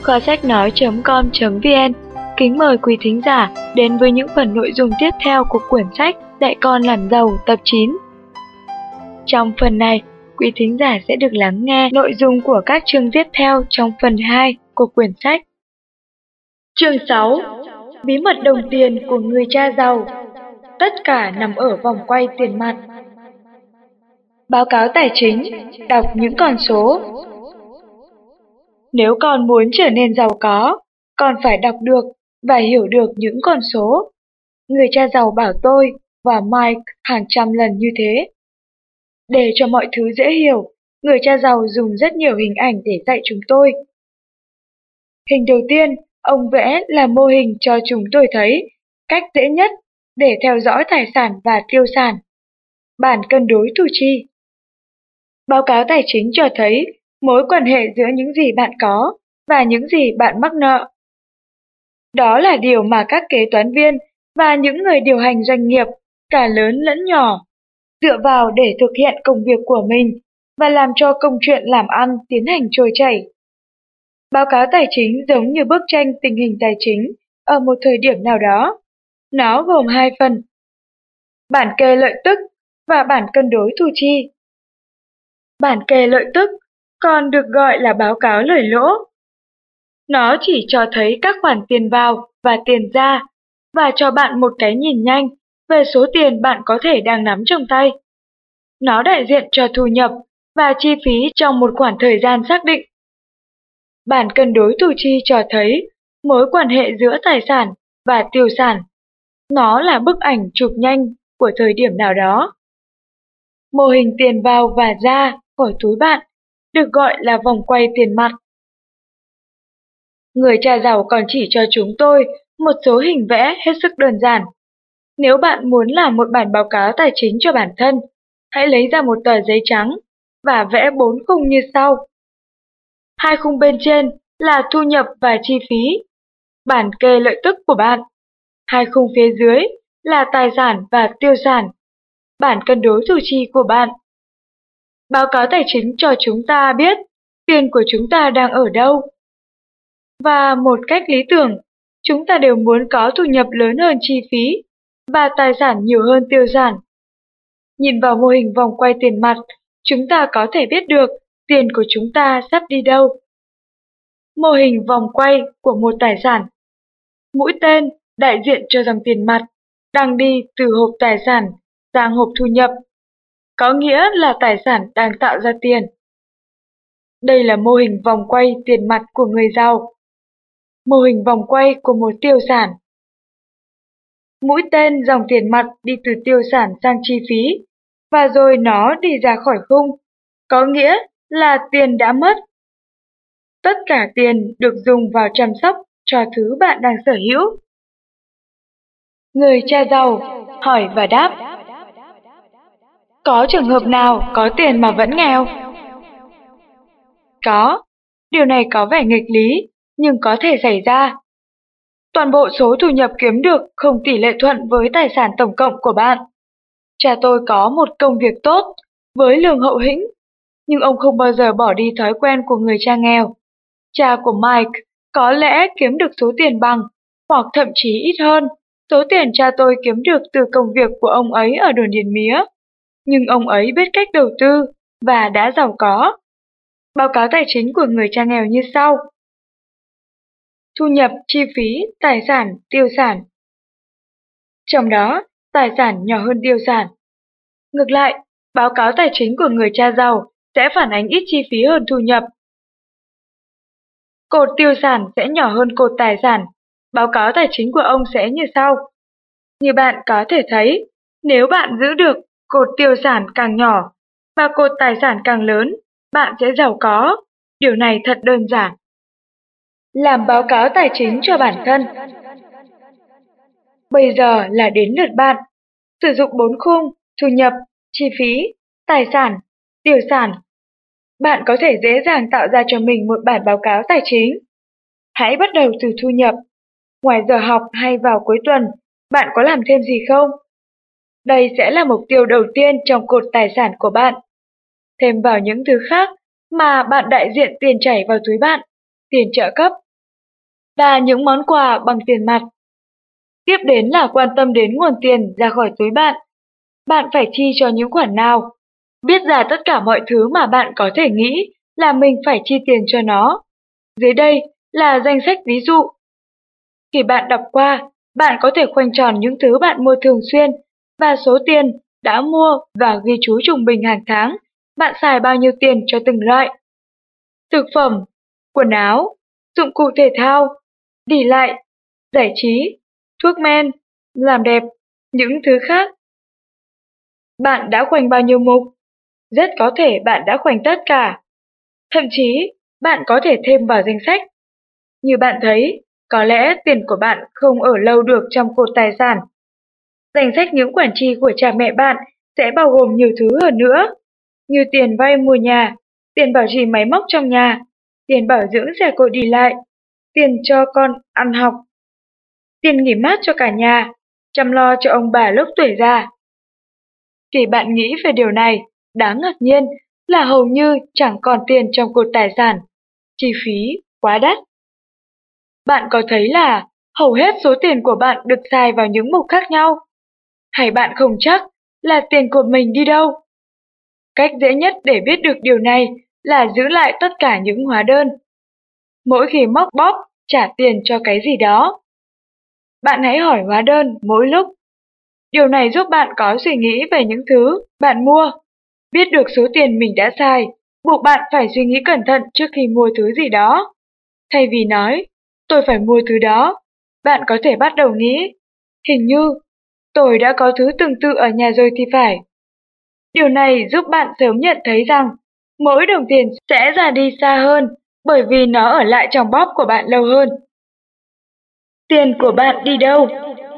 kho sách nói.com.vn kính mời quý thính giả đến với những phần nội dung tiếp theo của quyển sách Dạy con làm giàu tập 9. Trong phần này, quý thính giả sẽ được lắng nghe nội dung của các chương tiếp theo trong phần 2 của quyển sách. Chương 6. Bí mật đồng tiền của người cha giàu. Tất cả nằm ở vòng quay tiền mặt. Báo cáo tài chính, đọc những con số. Nếu con muốn trở nên giàu có, con phải đọc được và hiểu được những con số. Người cha giàu bảo tôi và Mike hàng trăm lần như thế. Để cho mọi thứ dễ hiểu, người cha giàu dùng rất nhiều hình ảnh để dạy chúng tôi. Hình đầu tiên, ông vẽ là mô hình cho chúng tôi thấy cách dễ nhất để theo dõi tài sản và tiêu sản. Bảng cân đối thu chi. Báo cáo tài chính cho thấy mối quan hệ giữa những gì bạn có và những gì bạn mắc nợ. Đó là điều mà các kế toán viên và những người điều hành doanh nghiệp, cả lớn lẫn nhỏ, dựa vào để thực hiện công việc của mình và làm cho công chuyện làm ăn tiến hành trôi chảy. Báo cáo tài chính giống như bức tranh tình hình tài chính ở một thời điểm nào đó. Nó gồm hai phần: bản kê lợi tức và bản cân đối thu chi. Bản kê lợi tức còn được gọi là báo cáo lời lỗ. Nó chỉ cho thấy các khoản tiền vào và tiền ra và cho bạn một cái nhìn nhanh về số tiền bạn có thể đang nắm trong tay. Nó đại diện cho thu nhập và chi phí trong một khoảng thời gian xác định. Bản cân đối thu chi cho thấy mối quan hệ giữa tài sản và tiêu sản. Nó là bức ảnh chụp nhanh của thời điểm nào đó. Mô hình tiền vào và ra khỏi túi bạn được gọi là vòng quay tiền mặt. Người cha giàu còn chỉ cho chúng tôi một số hình vẽ hết sức đơn giản. Nếu bạn muốn làm một bản báo cáo tài chính cho bản thân, hãy lấy ra một tờ giấy trắng và vẽ 4 khung như sau. 2 khung bên trên là thu nhập và chi phí, bản kê lợi tức của bạn. 2 khung phía dưới là tài sản và tiêu sản, bản cân đối thu chi của bạn. Báo cáo tài chính cho chúng ta biết tiền của chúng ta đang ở đâu. Và một cách lý tưởng, chúng ta đều muốn có thu nhập lớn hơn chi phí và tài sản nhiều hơn tiêu sản. Nhìn vào mô hình vòng quay tiền mặt, chúng ta có thể biết được tiền của chúng ta sắp đi đâu. Mô hình vòng quay của một tài sản. Mũi tên đại diện cho dòng tiền mặt đang đi từ hộp tài sản sang hộp thu nhập, có nghĩa là tài sản đang tạo ra tiền. Đây là mô hình vòng quay tiền mặt của người giàu. Mô hình vòng quay của một tiêu sản. Mũi tên dòng tiền mặt đi từ tiêu sản sang chi phí, và rồi nó đi ra khỏi khung, có nghĩa là tiền đã mất. Tất cả tiền được dùng vào chăm sóc cho thứ bạn đang sở hữu. Người cha giàu hỏi và đáp. Có trường hợp nào có tiền mà vẫn nghèo? Có. Điều này có vẻ nghịch lý, nhưng có thể xảy ra. Toàn bộ số thu nhập kiếm được không tỷ lệ thuận với tài sản tổng cộng của bạn. Cha tôi có một công việc tốt, với lương hậu hĩnh, nhưng ông không bao giờ bỏ đi thói quen của người cha nghèo. Cha của Mike có lẽ kiếm được số tiền bằng, hoặc thậm chí ít hơn, số tiền cha tôi kiếm được từ công việc của ông ấy ở đồn điền mía. Nhưng ông ấy biết cách đầu tư và đã giàu có. Báo cáo tài chính của người cha nghèo như sau. Thu nhập, chi phí, tài sản, tiêu sản. Trong đó, tài sản nhỏ hơn tiêu sản. Ngược lại, báo cáo tài chính của người cha giàu sẽ phản ánh ít chi phí hơn thu nhập. Cột tiêu sản sẽ nhỏ hơn cột tài sản. Báo cáo tài chính của ông sẽ như sau. Như bạn có thể thấy, nếu bạn giữ được cột tiêu sản càng nhỏ và cột tài sản càng lớn, bạn sẽ giàu có. Điều này thật đơn giản. Làm báo cáo tài chính cho bản thân. Bây giờ là đến lượt bạn. Sử dụng 4 khung: thu nhập, chi phí, tài sản, tiêu sản. Bạn có thể dễ dàng tạo ra cho mình một bản báo cáo tài chính. Hãy bắt đầu từ thu nhập. Ngoài giờ học hay vào cuối tuần, bạn có làm thêm gì không? Đây sẽ là mục tiêu đầu tiên trong cột tài sản của bạn. Thêm vào những thứ khác mà bạn đại diện tiền chảy vào túi bạn: tiền trợ cấp, và những món quà bằng tiền mặt. Tiếp đến là quan tâm đến nguồn tiền ra khỏi túi bạn. Bạn phải chi cho những khoản nào? Viết ra tất cả mọi thứ mà bạn có thể nghĩ là mình phải chi tiền cho nó. Dưới đây là danh sách ví dụ. Khi bạn đọc qua, bạn có thể khoanh tròn những thứ bạn mua thường xuyên và số tiền đã mua và ghi chú trung bình hàng tháng bạn xài bao nhiêu tiền cho từng loại. Thực phẩm, quần áo, dụng cụ thể thao, đi lại, giải trí, thuốc men, làm đẹp, những thứ khác. Bạn đã khoanh bao nhiêu mục? Rất có thể bạn đã khoanh tất cả. Thậm chí, bạn có thể thêm vào danh sách. Như bạn thấy, có lẽ tiền của bạn không ở lâu được trong cột tài sản. Danh sách những khoản chi của cha mẹ bạn sẽ bao gồm nhiều thứ hơn nữa, như tiền vay mua nhà, tiền bảo trì máy móc trong nhà, tiền bảo dưỡng xe cộ đi lại, tiền cho con ăn học, tiền nghỉ mát cho cả nhà, chăm lo cho ông bà lúc tuổi già. Khi bạn nghĩ về điều này, đáng ngạc nhiên là hầu như chẳng còn tiền trong cột tài sản. Chi phí quá đắt. Bạn có thấy là hầu hết số tiền của bạn được xài vào những mục khác nhau? Hay bạn không chắc là tiền của mình đi đâu? Cách dễ nhất để biết được điều này là giữ lại tất cả những hóa đơn. Mỗi khi móc bóp trả tiền cho cái gì đó, bạn hãy hỏi hóa đơn mỗi lúc. Điều này giúp bạn có suy nghĩ về những thứ bạn mua. Biết được số tiền mình đã xài, buộc bạn phải suy nghĩ cẩn thận trước khi mua thứ gì đó. Thay vì nói, tôi phải mua thứ đó, bạn có thể bắt đầu nghĩ, hình như tôi đã có thứ tương tự ở nhà rồi thì phải. Điều này giúp bạn sớm nhận thấy rằng mỗi đồng tiền sẽ ra đi xa hơn bởi vì nó ở lại trong bóp của bạn lâu hơn. Tiền của bạn đi đâu?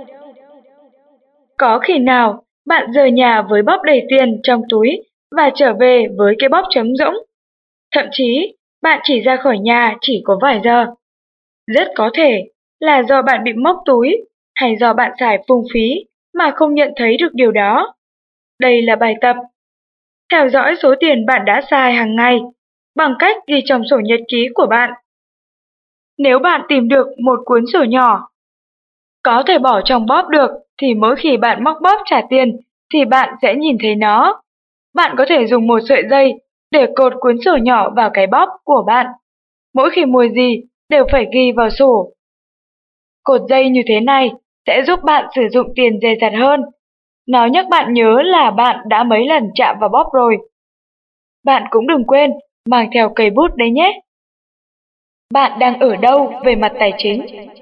Có khi nào bạn rời nhà với bóp đầy tiền trong túi và trở về với cái bóp trống rỗng? Thậm chí, bạn chỉ ra khỏi nhà chỉ có vài giờ. Rất có thể là do bạn bị móc túi hay do bạn xài phung phí mà không nhận thấy được điều đó. Đây là bài tập. Theo dõi số tiền bạn đã xài hàng ngày bằng cách ghi trong sổ nhật ký của bạn. Nếu bạn tìm được một cuốn sổ nhỏ, có thể bỏ trong bóp được, thì mỗi khi bạn móc bóp trả tiền thì bạn sẽ nhìn thấy nó. Bạn có thể dùng một sợi dây để cột cuốn sổ nhỏ vào cái bóp của bạn. Mỗi khi mua gì đều phải ghi vào sổ. Cột dây như thế này sẽ giúp bạn sử dụng tiền dè dặt hơn. Nó nhắc bạn nhớ là bạn đã mấy lần chạm vào bóp rồi. Bạn cũng đừng quên mang theo cây bút đấy nhé. Bạn đang ở đâu về mặt tài chính?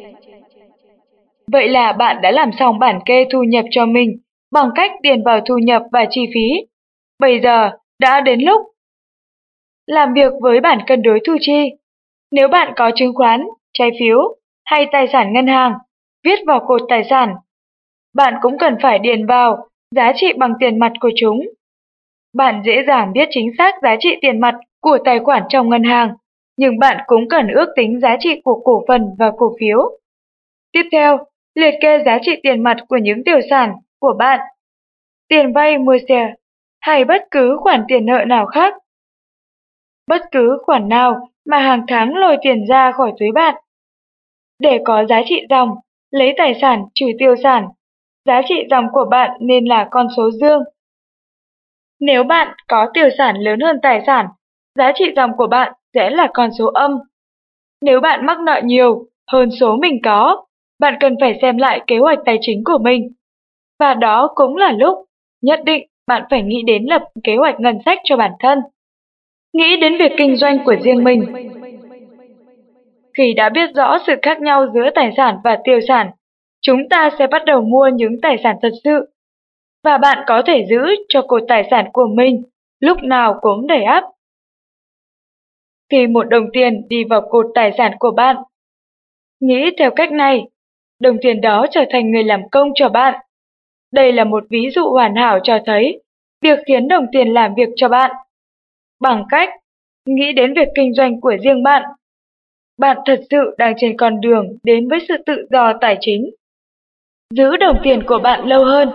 Vậy là bạn đã làm xong bản kê thu nhập cho mình bằng cách điền vào thu nhập và chi phí. Bây giờ đã đến lúc làm việc với bản cân đối thu chi. Nếu bạn có chứng khoán, trái phiếu hay tài sản ngân hàng, viết vào cột tài sản. Bạn cũng cần phải điền vào giá trị bằng tiền mặt của chúng. Bạn dễ dàng biết chính xác giá trị tiền mặt của tài khoản trong ngân hàng, nhưng bạn cũng cần ước tính giá trị của cổ phần và cổ phiếu. Tiếp theo, liệt kê giá trị tiền mặt của những tài sản của bạn, tiền vay mua xe, hay bất cứ khoản tiền nợ nào khác. Bất cứ khoản nào mà hàng tháng lôi tiền ra khỏi túi bạn. Để có giá trị dòng, lấy tài sản trừ tiêu sản. Giá trị dòng của bạn nên là con số dương. Nếu bạn có tiêu sản lớn hơn tài sản, giá trị dòng của bạn sẽ là con số âm. Nếu bạn mắc nợ nhiều hơn số mình có, bạn cần phải xem lại kế hoạch tài chính của mình. Và đó cũng là lúc nhất định bạn phải nghĩ đến lập kế hoạch ngân sách cho bản thân. Nghĩ đến việc kinh doanh của riêng mình. Khi đã biết rõ sự khác nhau giữa tài sản và tiêu sản, chúng ta sẽ bắt đầu mua những tài sản thật sự. Và bạn có thể giữ cho cột tài sản của mình lúc nào cũng đầy ắp. Khi một đồng tiền đi vào cột tài sản của bạn, nghĩ theo cách này, đồng tiền đó trở thành người làm công cho bạn. Đây là một ví dụ hoàn hảo cho thấy việc khiến đồng tiền làm việc cho bạn. Bằng cách nghĩ đến việc kinh doanh của riêng bạn, bạn thật sự đang trên con đường đến với sự tự do tài chính. Giữ đồng tiền của bạn lâu hơn.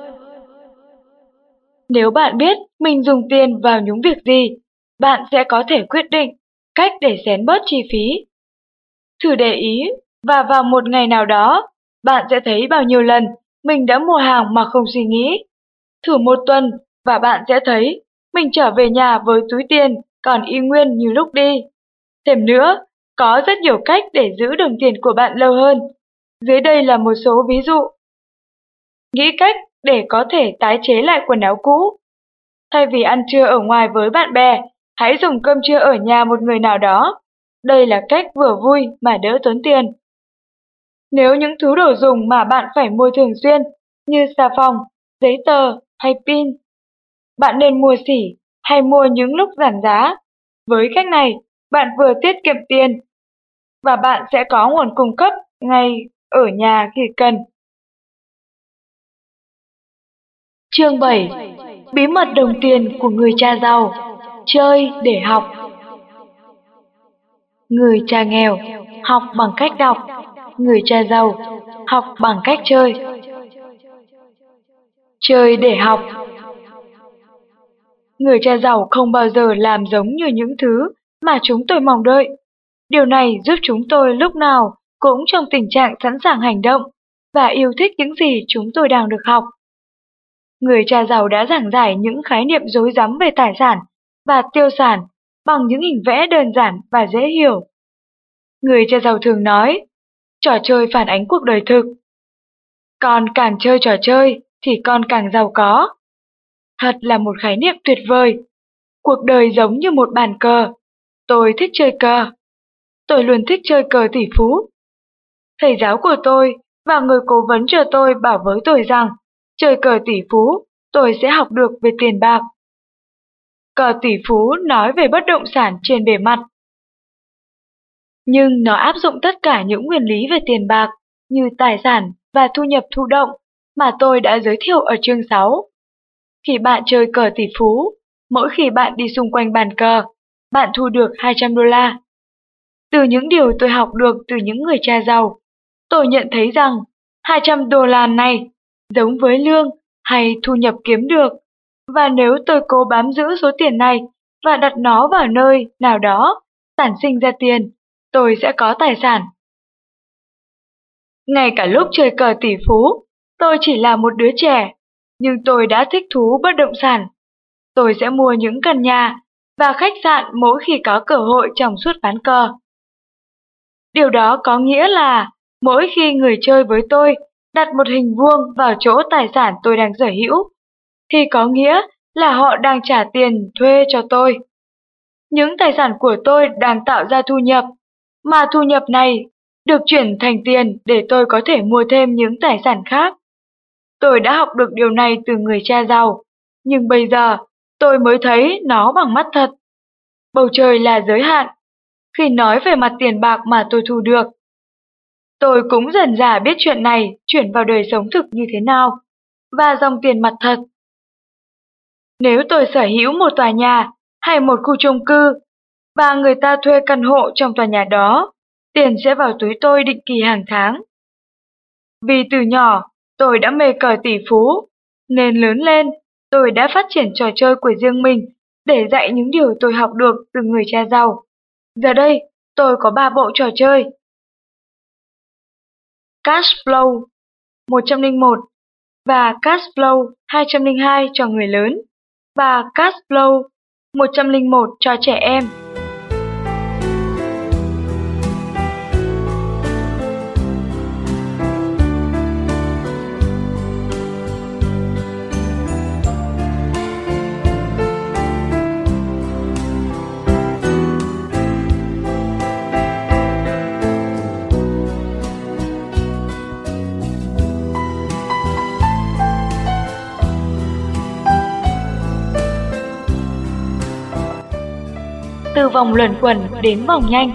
Nếu bạn biết mình dùng tiền vào những việc gì, bạn sẽ có thể quyết định cách để xén bớt chi phí. Thử để ý Và vào một ngày nào đó, bạn sẽ thấy bao nhiêu lần mình đã mua hàng mà không suy nghĩ. Thử một tuần và bạn sẽ thấy mình trở về nhà với túi tiền còn y nguyên như lúc đi. Thêm nữa, có rất nhiều cách để giữ đồng tiền của bạn lâu hơn. Dưới đây là một số ví dụ. Nghĩ cách để có thể tái chế lại quần áo cũ. Thay vì ăn trưa ở ngoài với bạn bè, hãy dùng cơm trưa ở nhà một người nào đó. Đây là cách vừa vui mà đỡ tốn tiền. Nếu những thứ đồ dùng mà bạn phải mua thường xuyên như xà phòng, giấy tờ hay pin, bạn nên mua xỉ hay mua những lúc giảm giá. Với cách này, bạn vừa tiết kiệm tiền và bạn sẽ có nguồn cung cấp ngay ở nhà khi cần. Chương 7. Bí mật đồng tiền của người cha giàu. Chơi để học. Người cha nghèo học bằng cách đọc, người cha giàu học bằng cách chơi. Chơi để học. Người cha giàu không bao giờ làm giống như những thứ mà chúng tôi mong đợi. Điều này giúp chúng tôi lúc nào cũng trong tình trạng sẵn sàng hành động và yêu thích những gì chúng tôi đang được học. Người cha giàu đã giảng giải những khái niệm rối rắm về tài sản và tiêu sản bằng những hình vẽ đơn giản và dễ hiểu. Người cha giàu thường nói, trò chơi phản ánh cuộc đời thực. Con càng chơi trò chơi thì con càng giàu có. Thật là một khái niệm tuyệt vời. Cuộc đời giống như một bàn cờ. Tôi thích chơi cờ. Tôi luôn thích chơi cờ tỷ phú. Thầy giáo của tôi và người cố vấn cho tôi bảo với tôi rằng, chơi cờ tỷ phú, tôi sẽ học được về tiền bạc. Cờ tỷ phú nói về bất động sản trên bề mặt, nhưng nó áp dụng tất cả những nguyên lý về tiền bạc như tài sản và thu nhập thụ động mà tôi đã giới thiệu ở chương 6. Khi bạn chơi cờ tỷ phú, mỗi khi bạn đi xung quanh bàn cờ, bạn thu được $200. Từ những điều tôi học được từ những người cha giàu, tôi nhận thấy rằng $200 này giống với lương hay thu nhập kiếm được, và nếu tôi cố bám giữ số tiền này và đặt nó vào nơi nào đó sản sinh ra tiền, tôi sẽ có tài sản. Ngay cả lúc chơi cờ tỷ phú, tôi chỉ là một đứa trẻ, nhưng tôi đã thích thú bất động sản. Tôi sẽ mua những căn nhà và khách sạn mỗi khi có cơ hội trong suốt ván cờ. Điều đó có nghĩa là mỗi khi người chơi với tôi đặt một hình vuông vào chỗ tài sản tôi đang sở hữu, thì có nghĩa là họ đang trả tiền thuê cho tôi. Những tài sản của tôi đang tạo ra thu nhập, mà thu nhập này được chuyển thành tiền để tôi có thể mua thêm những tài sản khác. Tôi đã học được điều này từ người cha giàu, nhưng bây giờ tôi mới thấy nó bằng mắt thật. Bầu trời là giới hạn khi nói về mặt tiền bạc mà tôi thu được. Tôi cũng dần dà biết chuyện này chuyển vào đời sống thực như thế nào, và dòng tiền mặt thật. Nếu tôi sở hữu một tòa nhà hay một khu chung cư, và người ta thuê căn hộ trong tòa nhà đó, tiền sẽ vào túi tôi định kỳ hàng tháng. Vì từ nhỏ, tôi đã mê cờ tỷ phú, nên lớn lên, tôi đã phát triển trò chơi của riêng mình để dạy những điều tôi học được từ người cha giàu. Giờ đây, tôi có 3 bộ trò chơi. Cash Flow 101 và Cash Flow 202 cho người lớn, và Cash Flow 101 cho trẻ em. Từ vòng luẩn quẩn đến vòng nhanh.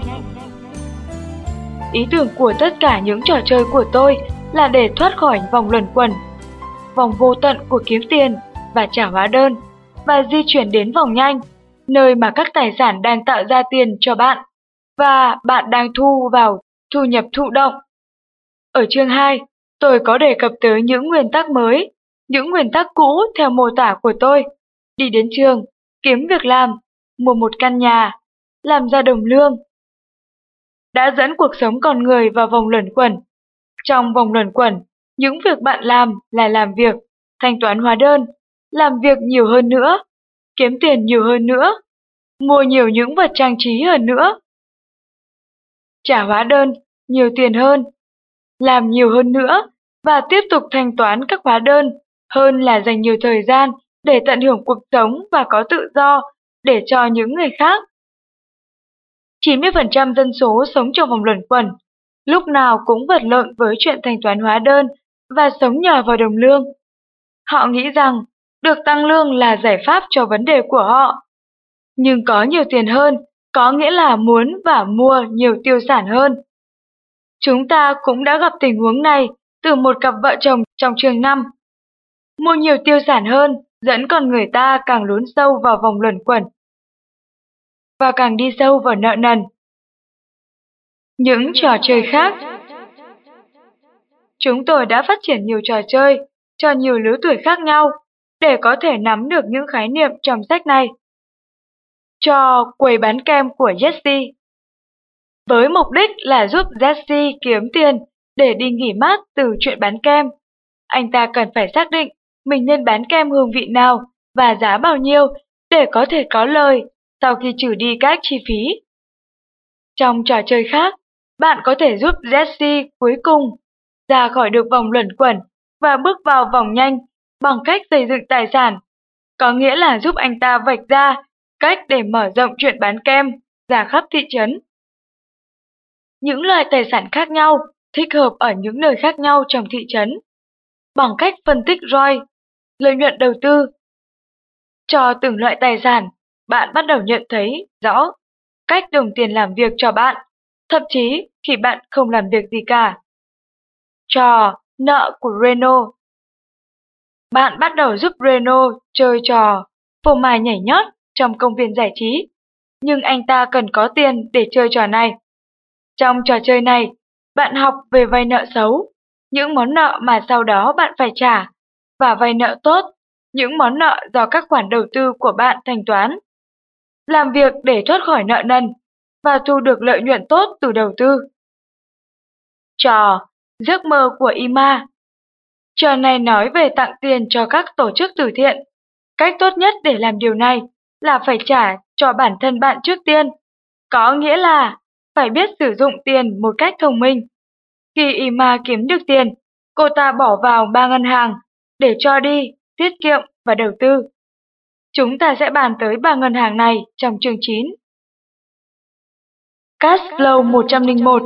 Ý tưởng của tất cả những trò chơi của tôi là để thoát khỏi vòng luẩn quẩn, vòng vô tận của kiếm tiền và trả hóa đơn, và di chuyển đến vòng nhanh, nơi mà các tài sản đang tạo ra tiền cho bạn, và bạn đang thu vào thu nhập thụ động. Ở chương 2, tôi có đề cập tới những nguyên tắc mới, những nguyên tắc cũ theo mô tả của tôi: đi đến trường, kiếm việc làm, mua một căn nhà, làm ra đồng lương. đã dẫn cuộc sống con người vào vòng luẩn quẩn. Trong vòng luẩn quẩn, những việc bạn làm là làm việc, thanh toán hóa đơn, làm việc nhiều hơn nữa, kiếm tiền nhiều hơn nữa, mua nhiều những vật trang trí hơn nữa, trả hóa đơn, nhiều tiền hơn, làm nhiều hơn nữa và tiếp tục thanh toán các hóa đơn hơn là dành nhiều thời gian để tận hưởng cuộc sống và có tự do để cho những người khác. 90% dân số sống trong vòng luẩn quẩn, lúc nào cũng vật lộn với chuyện thanh toán hóa đơn và sống nhờ vào đồng lương. Họ nghĩ rằng được tăng lương là giải pháp cho vấn đề của họ. Nhưng có nhiều tiền hơn có nghĩa là muốn và mua nhiều tiêu sản hơn. Chúng ta cũng đã gặp tình huống này từ một cặp vợ chồng trong trường 5. Mua nhiều tiêu sản hơn dẫn con người ta càng lún sâu vào vòng luẩn quẩn và càng đi sâu vào nợ nần. Những trò chơi khác. Chúng tôi đã phát triển nhiều trò chơi cho nhiều lứa tuổi khác nhau để có thể nắm được những khái niệm trong sách này. Trò quầy bán kem của Jesse. Với mục đích là giúp Jesse kiếm tiền để đi nghỉ mát từ chuyện bán kem, anh ta cần phải xác định mình nên bán kem hương vị nào và giá bao nhiêu để có thể có lời sau khi trừ đi các chi phí. Trong trò chơi khác, bạn có thể giúp Jesse cuối cùng ra khỏi được vòng luẩn quẩn và bước vào vòng nhanh bằng cách xây dựng tài sản, có nghĩa là giúp anh ta vạch ra cách để mở rộng chuyện bán kem ra khắp thị trấn. Những loại tài sản khác nhau thích hợp ở những nơi khác nhau trong thị trấn. Bằng cách phân tích ROI, lợi nhuận đầu tư, cho từng loại tài sản, bạn bắt đầu nhận thấy rõ cách đồng tiền làm việc cho bạn, thậm chí khi bạn không làm việc gì cả. Trò nợ của Reno. Bạn bắt đầu giúp Reno chơi trò phô mai nhảy nhót trong công viên giải trí, nhưng anh ta cần có tiền để chơi trò này. Trong trò chơi này, bạn học về vay nợ xấu, những món nợ mà sau đó bạn phải trả, và vay nợ tốt, những món nợ do các khoản đầu tư của bạn thanh toán. Làm việc để thoát khỏi nợ nần và thu được lợi nhuận tốt từ đầu tư. Trò giấc mơ của Ima. Trò này nói về tặng tiền cho các tổ chức từ thiện. Cách tốt nhất để làm điều này là phải trả cho bản thân bạn trước tiên, có nghĩa là phải biết sử dụng tiền một cách thông minh. Khi Ima kiếm được tiền, cô ta bỏ vào 3 ngân hàng để cho đi, tiết kiệm và đầu tư. Chúng ta sẽ bàn tới 3 ngân hàng này trong chương 9. Cash Flow 101.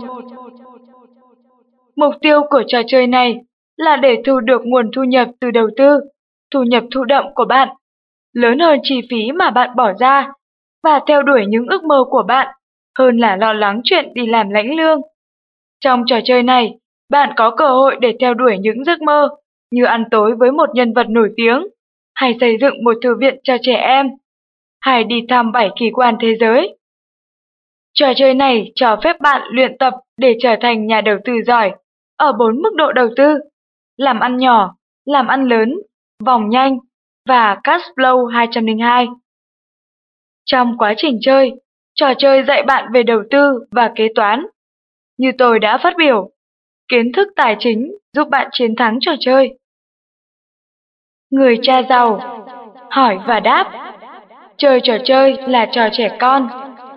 Mục tiêu của trò chơi này là để thu được nguồn thu nhập từ đầu tư, thu nhập thụ động của bạn, lớn hơn chi phí mà bạn bỏ ra, và theo đuổi những ước mơ của bạn, hơn là lo lắng chuyện đi làm lãnh lương. Trong trò chơi này, bạn có cơ hội để theo đuổi những giấc mơ, như ăn tối với một nhân vật nổi tiếng, hay xây dựng một thư viện cho trẻ em, hay đi thăm 7 kỳ quan thế giới. Trò chơi này cho phép bạn luyện tập để trở thành nhà đầu tư giỏi ở 4 mức độ đầu tư: làm ăn nhỏ, làm ăn lớn, vòng nhanh và Cash Flow 202. Trong quá trình chơi, trò chơi dạy bạn về đầu tư và kế toán. Như tôi đã phát biểu, kiến thức tài chính giúp bạn chiến thắng trò chơi. Người cha giàu, hỏi và đáp. Chơi trò chơi là trò trẻ con.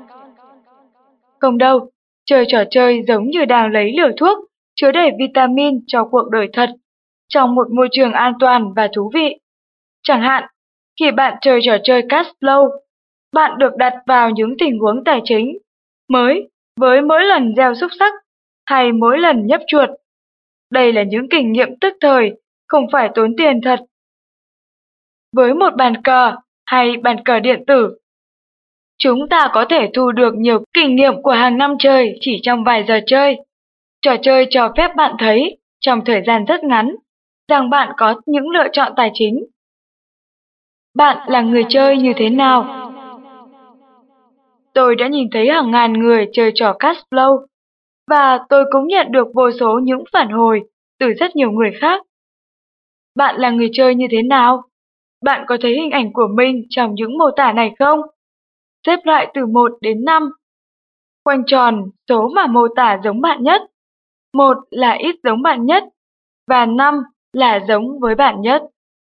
Không đâu, chơi trò chơi giống như đang lấy liều thuốc chứa đầy vitamin cho cuộc đời thật, trong một môi trường an toàn và thú vị. Chẳng hạn, khi bạn chơi trò chơi Cash Flow, bạn được đặt vào những tình huống tài chính mới với mỗi lần gieo xúc xắc hay mỗi lần nhấp chuột. Đây là những kinh nghiệm tức thời, không phải tốn tiền thật. Với một bàn cờ hay bàn cờ điện tử, chúng ta có thể thu được nhiều kinh nghiệm của hàng năm chơi chỉ trong vài giờ chơi. Trò chơi cho phép bạn thấy, trong thời gian rất ngắn, rằng bạn có những lựa chọn tài chính. Bạn là người chơi như thế nào? Tôi đã nhìn thấy hàng ngàn người chơi trò Cash Flow, và tôi cũng nhận được vô số những phản hồi từ rất nhiều người khác. Bạn là người chơi như thế nào? Bạn có thấy hình ảnh của mình trong những mô tả này không? Xếp loại từ 1 đến 5. khoanh tròn số mà mô tả giống bạn nhất. 1 là ít giống bạn nhất, và 5 là giống với bạn nhất.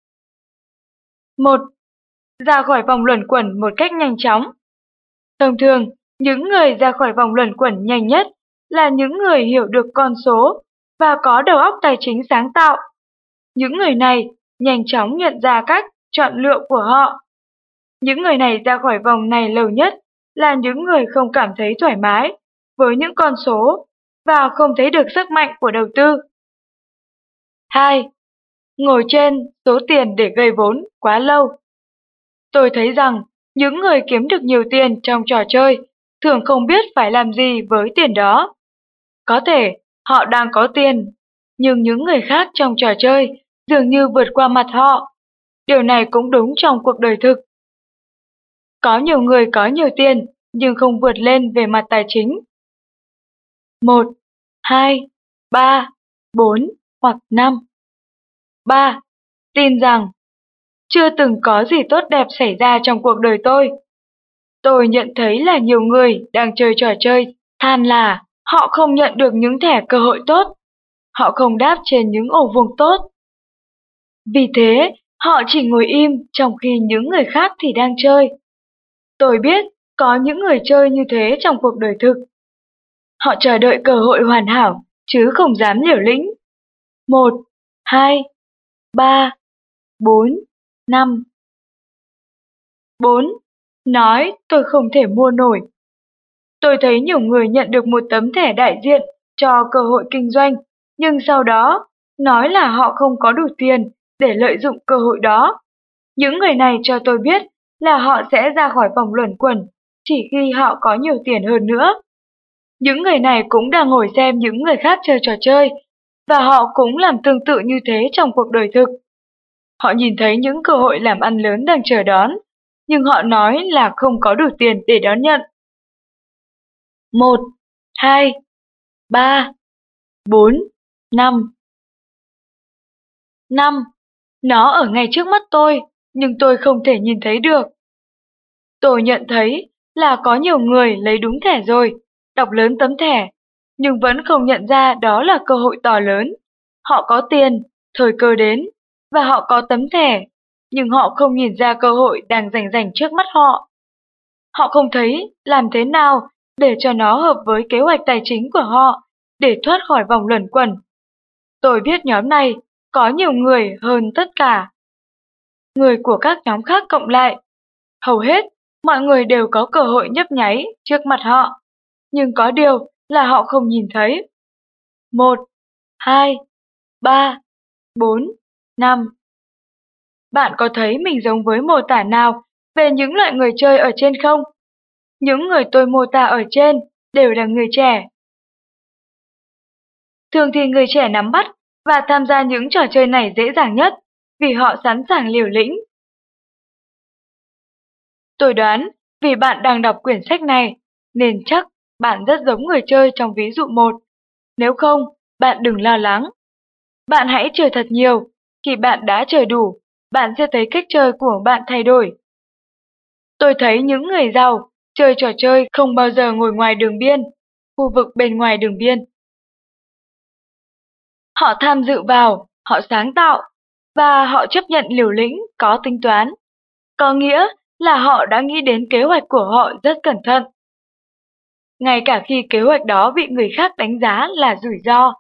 1. Ra khỏi vòng luẩn quẩn một cách nhanh chóng. Thông thường, những người ra khỏi vòng luẩn quẩn nhanh nhất là những người hiểu được con số và có đầu óc tài chính sáng tạo. Những người này nhanh chóng nhận ra cách chọn lựa của họ. Những người này ra khỏi vòng này lâu nhất là những người không cảm thấy thoải mái với những con số và không thấy được sức mạnh của đầu tư. 2. Ngồi trên số tiền để gây vốn quá lâu. Tôi thấy rằng những người kiếm được nhiều tiền trong trò chơi thường không biết phải làm gì với tiền đó. Có thể họ đang có tiền, nhưng những người khác trong trò chơi dường như vượt qua mặt họ. Điều này cũng đúng trong cuộc đời thực. Có nhiều người có nhiều tiền nhưng không vượt lên về mặt tài chính. 1, 2, 3, 4 hoặc 5. 3. Tin rằng chưa từng có gì tốt đẹp xảy ra trong cuộc đời tôi. Tôi nhận thấy là nhiều người đang chơi trò chơi than là họ không nhận được những thẻ cơ hội tốt. Họ không đáp trên những ổ vuông tốt. Vì thế, họ chỉ ngồi im trong khi những người khác thì đang chơi. Tôi biết có những người chơi như thế trong cuộc đời thực. Họ chờ đợi cơ hội hoàn hảo, chứ không dám liều lĩnh. 1, 2, 3, 4, 5. 4. Nói tôi không thể mua nổi. Tôi thấy nhiều người nhận được một tấm thẻ đại diện cho cơ hội kinh doanh, nhưng sau đó nói là họ không có đủ tiền để lợi dụng cơ hội đó. Những người này cho tôi biết là họ sẽ ra khỏi vòng luẩn quẩn chỉ khi họ có nhiều tiền hơn nữa. Những người này cũng đang ngồi xem những người khác chơi trò chơi, và họ cũng làm tương tự như thế trong cuộc đời thực. Họ nhìn thấy những cơ hội làm ăn lớn đang chờ đón, nhưng họ nói là không có đủ tiền để đón nhận. 1, 2, 3, 4, 5. 5. Nó ở ngay trước mắt tôi, nhưng tôi không thể nhìn thấy được. Tôi nhận thấy là có nhiều người lấy đúng thẻ rồi, đọc lớn tấm thẻ, nhưng vẫn không nhận ra đó là cơ hội to lớn. Họ có tiền, thời cơ đến, và họ có tấm thẻ, nhưng họ không nhìn ra cơ hội đang rành rành trước mắt họ. Họ không thấy làm thế nào để cho nó hợp với kế hoạch tài chính của họ để thoát khỏi vòng luẩn quẩn. Tôi biết nhóm này có nhiều người hơn tất cả người của các nhóm khác cộng lại. Hầu hết, mọi người đều có cơ hội nhấp nháy trước mặt họ, nhưng có điều là họ không nhìn thấy. 1, 2, 3, 4, 5. Bạn có thấy mình giống với mô tả nào về những loại người chơi ở trên không? Những người tôi mô tả ở trên đều là người trẻ. Thường thì người trẻ nắm bắt và tham gia những trò chơi này dễ dàng nhất vì họ sẵn sàng liều lĩnh. Tôi đoán vì bạn đang đọc quyển sách này nên chắc bạn rất giống người chơi trong ví dụ 1. Nếu không, bạn đừng lo lắng. Bạn hãy chơi thật nhiều. Khi bạn đã chơi đủ, bạn sẽ thấy cách chơi của bạn thay đổi. Tôi thấy những người giàu chơi trò chơi không bao giờ ngồi ngoài đường biên, khu vực bên ngoài đường biên. Họ tham dự vào, họ sáng tạo, và họ chấp nhận liều lĩnh có tính toán. Có nghĩa là họ đã nghĩ đến kế hoạch của họ rất cẩn thận. Ngay cả khi kế hoạch đó bị người khác đánh giá là rủi ro.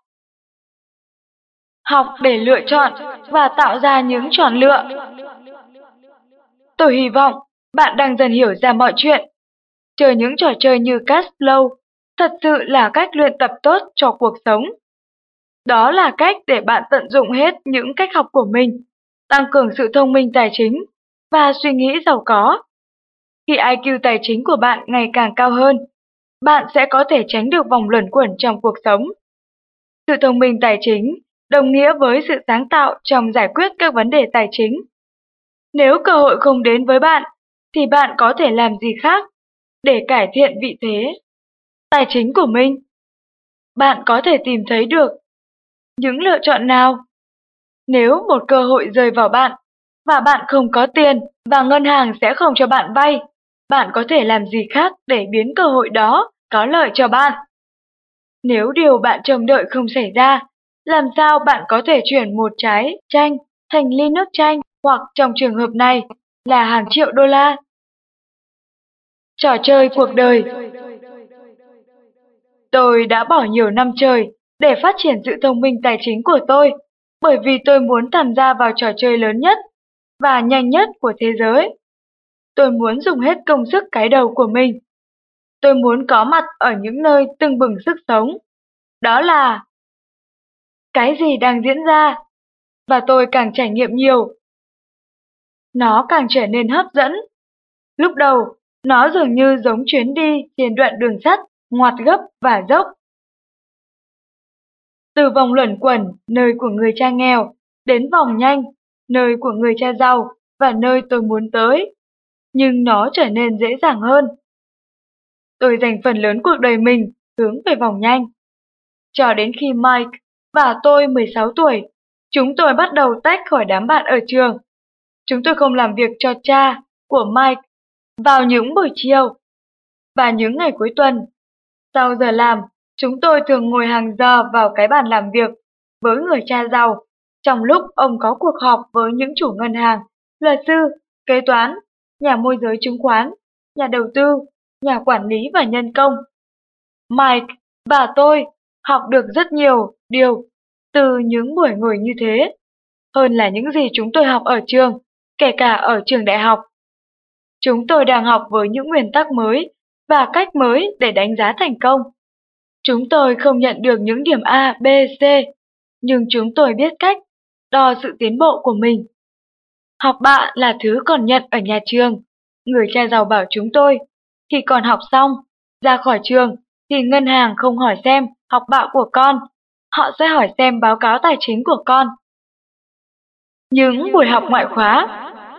Học để lựa chọn và tạo ra những chọn lựa. Tôi hy vọng bạn đang dần hiểu ra mọi chuyện. Chơi những trò chơi như cash flow thật sự là cách luyện tập tốt cho cuộc sống. Đó là cách để bạn tận dụng hết những cách học của mình, tăng cường sự thông minh tài chính và suy nghĩ giàu có. Khi IQ tài chính của bạn ngày càng cao hơn, bạn sẽ có thể tránh được vòng luẩn quẩn trong cuộc sống. Sự thông minh tài chính đồng nghĩa với sự sáng tạo trong giải quyết các vấn đề tài chính. Nếu cơ hội không đến với bạn, thì bạn có thể làm gì khác để cải thiện vị thế tài chính của mình? Bạn có thể tìm thấy được những lựa chọn nào? Nếu một cơ hội rơi vào bạn, và bạn không có tiền và ngân hàng sẽ không cho bạn vay, bạn có thể làm gì khác để biến cơ hội đó có lợi cho bạn. Nếu điều bạn trông đợi không xảy ra, làm sao bạn có thể chuyển một trái chanh thành ly nước chanh hoặc trong trường hợp này là hàng triệu đô la? Trò chơi cuộc đời. Tôi đã bỏ nhiều năm trời để phát triển sự thông minh tài chính của tôi, bởi vì tôi muốn tham gia vào trò chơi lớn nhất và nhanh nhất của thế giới. Tôi muốn dùng hết công sức cái đầu của mình. Tôi muốn có mặt ở những nơi tưng bừng sức sống. Đó là cái gì đang diễn ra, và tôi càng trải nghiệm nhiều, nó càng trở nên hấp dẫn. Lúc đầu, nó dường như giống chuyến đi trên đoạn đường sắt ngoặt gấp và dốc. Từ vòng luẩn quẩn, nơi của người cha nghèo, đến vòng nhanh, nơi của người cha giàu và nơi tôi muốn tới. Nhưng nó trở nên dễ dàng hơn. Tôi dành phần lớn cuộc đời mình hướng về vòng nhanh. Cho đến khi Mike và tôi 16 tuổi, chúng tôi bắt đầu tách khỏi đám bạn ở trường. Chúng tôi không làm việc cho cha của Mike vào những buổi chiều và những ngày cuối tuần. Sau giờ làm, chúng tôi thường ngồi hàng giờ vào cái bàn làm việc với người cha giàu, trong lúc ông có cuộc họp với những chủ ngân hàng, luật sư, kế toán, nhà môi giới chứng khoán, nhà đầu tư, nhà quản lý và nhân công. Mike và tôi học được rất nhiều điều từ những buổi ngồi như thế, hơn là những gì chúng tôi học ở trường, kể cả ở trường đại học. Chúng tôi đang học với những nguyên tắc mới và cách mới để đánh giá thành công. Chúng tôi không nhận được những điểm A, B, C, nhưng chúng tôi biết cách đo sự tiến bộ của mình. Học bạ là thứ còn nhận ở nhà trường. Người cha giàu bảo chúng tôi, khi còn học xong, ra khỏi trường, thì ngân hàng không hỏi xem học bạ của con, họ sẽ hỏi xem báo cáo tài chính của con. Những buổi học ngoại khóa.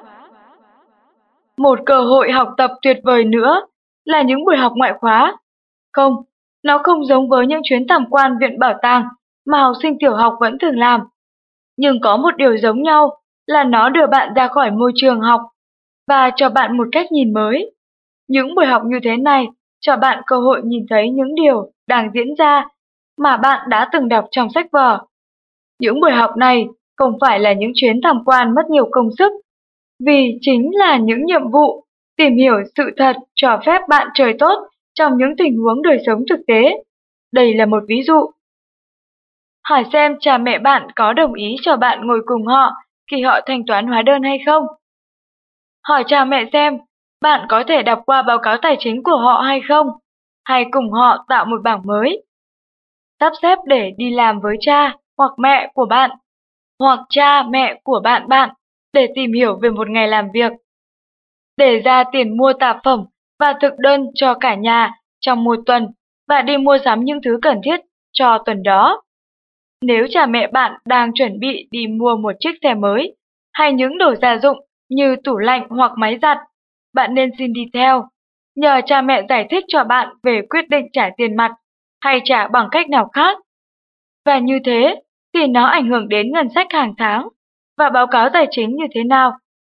Một cơ hội học tập tuyệt vời nữa là những buổi học ngoại khóa. Không, nó không giống với những chuyến tham quan viện bảo tàng mà học sinh tiểu học vẫn thường làm. Nhưng có một điều giống nhau là nó đưa bạn ra khỏi môi trường học và cho bạn một cách nhìn mới. Những buổi học như thế này cho bạn cơ hội nhìn thấy những điều đang diễn ra mà bạn đã từng đọc trong sách vở. Những buổi học này không phải là những chuyến tham quan mất nhiều công sức, vì chính là những nhiệm vụ tìm hiểu sự thật cho phép bạn trời tốt trong những tình huống đời sống thực tế. Đây là một ví dụ. Hỏi xem cha mẹ bạn có đồng ý cho bạn ngồi cùng họ khi họ thanh toán hóa đơn hay không. Hỏi cha mẹ xem bạn có thể đọc qua báo cáo tài chính của họ hay không, hay cùng họ tạo một bảng mới. Sắp xếp để đi làm với cha hoặc mẹ của bạn, hoặc cha mẹ của bạn để tìm hiểu về một ngày làm việc. Để ra tiền mua tạp phẩm và thực đơn cho cả nhà trong một tuần và đi mua sắm những thứ cần thiết cho tuần đó. Nếu cha mẹ bạn đang chuẩn bị đi mua một chiếc xe mới hay những đồ gia dụng như tủ lạnh hoặc máy giặt, bạn nên xin đi theo, nhờ cha mẹ giải thích cho bạn về quyết định trả tiền mặt hay trả bằng cách nào khác. Và như thế thì nó ảnh hưởng đến ngân sách hàng tháng và báo cáo tài chính như thế nào.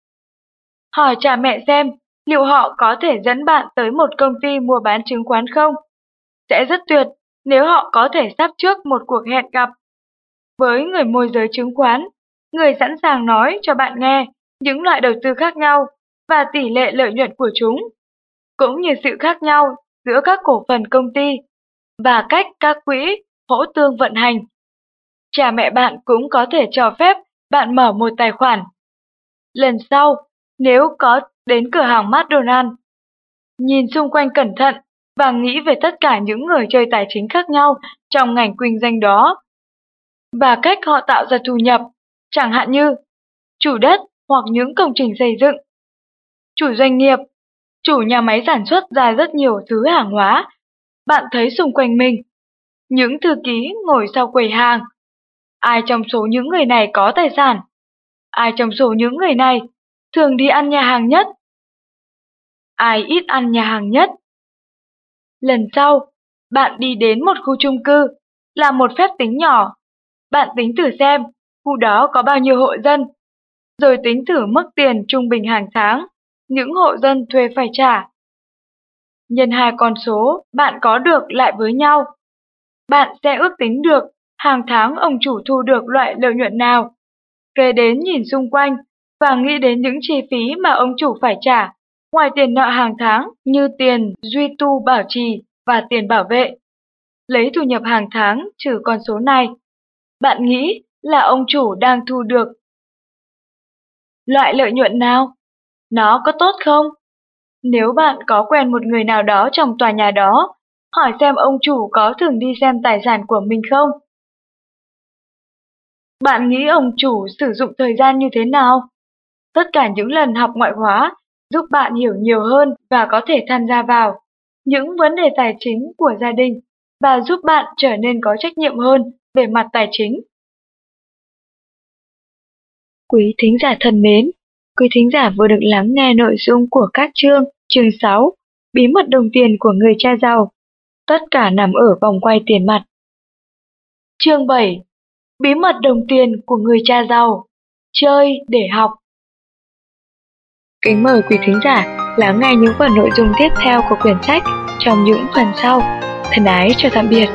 Hỏi cha mẹ xem liệu họ có thể dẫn bạn tới một công ty mua bán chứng khoán không. Sẽ rất tuyệt nếu họ có thể sắp trước một cuộc hẹn gặp với người môi giới chứng khoán, người sẵn sàng nói cho bạn nghe những loại đầu tư khác nhau và tỷ lệ lợi nhuận của chúng, cũng như sự khác nhau giữa các cổ phần công ty và cách các quỹ hỗ tương vận hành. Cha mẹ bạn cũng có thể cho phép bạn mở một tài khoản. Lần sau, nếu có đến cửa hàng McDonald's, nhìn xung quanh cẩn thận và nghĩ về tất cả những người chơi tài chính khác nhau trong ngành kinh doanh đó và cách họ tạo ra thu nhập, chẳng hạn như chủ đất hoặc những công trình xây dựng, chủ doanh nghiệp, chủ nhà máy sản xuất ra rất nhiều thứ hàng hóa. Bạn thấy xung quanh mình, những thư ký ngồi sau quầy hàng. Ai trong số những người này có tài sản? Ai trong số những người này thường đi ăn nhà hàng nhất? Ai ít ăn nhà hàng nhất? Lần sau, bạn đi đến một khu chung cư, làm một phép tính nhỏ. Bạn tính thử xem khu đó có bao nhiêu hộ dân, rồi tính thử mức tiền trung bình hàng tháng những hộ dân thuê phải trả. nhân hai con số bạn có được lại với nhau. Bạn sẽ ước tính được hàng tháng ông chủ thu được loại lợi nhuận nào. Kế đến nhìn xung quanh và nghĩ đến những chi phí mà ông chủ phải trả, ngoài tiền nợ hàng tháng như tiền duy tu bảo trì và tiền bảo vệ. Lấy thu nhập hàng tháng trừ con số này. Bạn nghĩ là ông chủ đang thu được loại lợi nhuận nào? Nó có tốt không? Nếu bạn có quen một người nào đó trong tòa nhà đó, hỏi xem ông chủ có thường đi xem tài sản của mình không? Bạn nghĩ ông chủ sử dụng thời gian như thế nào? Tất cả những lần học ngoại khóa giúp bạn hiểu nhiều hơn và có thể tham gia vào những vấn đề tài chính của gia đình và giúp bạn trở nên có trách nhiệm hơn về mặt tài chính. Quý thính giả thân mến, quý thính giả vừa được lắng nghe nội dung của các chương 6, bí mật đồng tiền của người cha giàu. Tất cả nằm ở vòng quay tiền mặt. Chương 7, bí mật đồng tiền của người cha giàu. Chơi để học. Kính mời quý thính giả lắng nghe những phần nội dung tiếp theo của quyển sách trong những phần sau. Thân ái chào tạm biệt.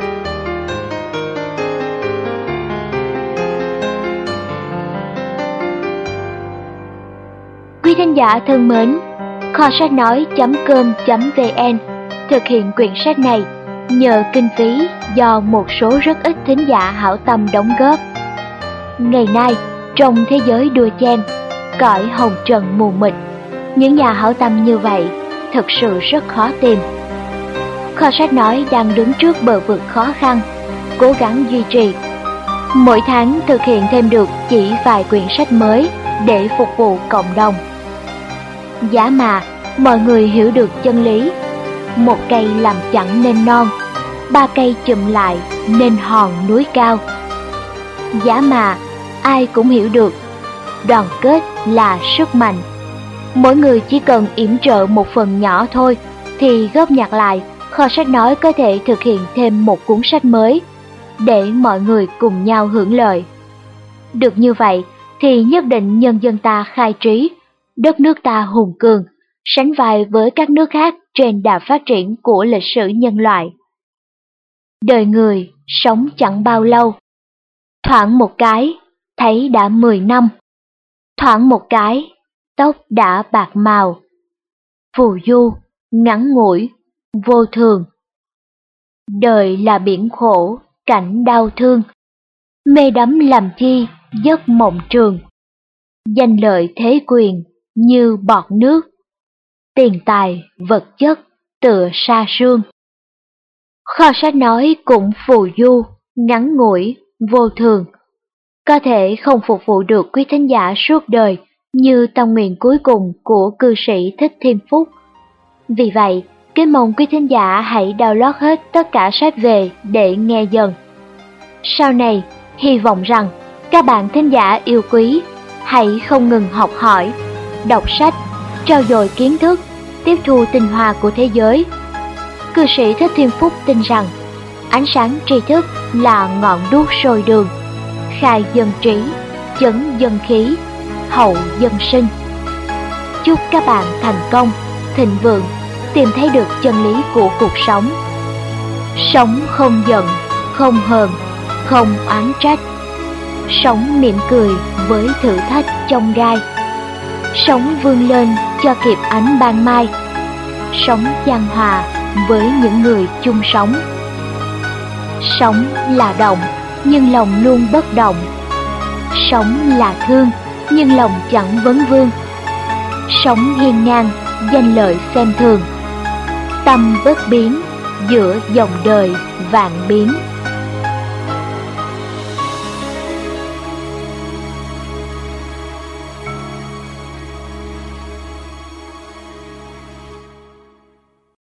Quý thính giả thân mến, kho sách nói.com.vn thực hiện quyển sách này nhờ kinh phí do một số rất ít thính giả hảo tâm đóng góp. Ngày nay, trong thế giới đua chen, cõi hồng trần mù mịt, những nhà hảo tâm như vậy thật sự rất khó tìm. Kho sách nói đang đứng trước bờ vực khó khăn, cố gắng duy trì. Mỗi tháng thực hiện thêm được chỉ vài quyển sách mới để phục vụ cộng đồng. Giá mà mọi người hiểu được chân lý, một cây làm chẳng nên non, ba cây chụm lại nên hòn núi cao. Giá mà ai cũng hiểu được, đoàn kết là sức mạnh. Mỗi người chỉ cần yểm trợ một phần nhỏ thôi thì góp nhặt lại, kho sách nói có thể thực hiện thêm một cuốn sách mới để mọi người cùng nhau hưởng lợi. Được như vậy thì nhất định nhân dân ta khai trí, đất nước ta hùng cường, sánh vai với các nước khác trên đà phát triển của lịch sử nhân loại. Đời người sống chẳng bao lâu, thoảng một cái thấy đã 10 năm, thoảng một cái tóc đã bạc màu. Phù du, ngắn ngủi, vô thường. Đời là biển khổ, cảnh đau thương, mê đắm làm chi giấc mộng trường. Danh lợi thế quyền như bọt nước, tiền tài vật chất tựa sa sương. Kho sách nói cũng phù du, ngắn ngủi, vô thường, có thể không phục vụ được quý thính giả suốt đời như tâm nguyện cuối cùng của cư sĩ Thích Thiên Phúc. Vì vậy, kính mong quý thính giả hãy download hết tất cả sách về để nghe dần. Sau này, hy vọng rằng các bạn thính giả yêu quý hãy không ngừng học hỏi, đọc sách, trau dồi kiến thức, tiếp thu tinh hoa của thế giới. Cư sĩ Thích Thiên Phúc tin rằng ánh sáng tri thức là ngọn đuốc soi đường, khai dân trí, chấn dân khí, hậu dân sinh. Chúc các bạn thành công, thịnh vượng, tìm thấy được chân lý của cuộc sống. Sống không giận, không hờn, không oán trách. Sống mỉm cười với thử thách chông gai. Sống vươn lên cho kịp ánh ban mai. Sống chan hòa với những người chung sống. Sống là động, nhưng lòng luôn bất động. Sống là thương, nhưng lòng chẳng vấn vương. Sống hiên ngang, danh lợi xem thường. Tâm bất biến giữa dòng đời vạn biến.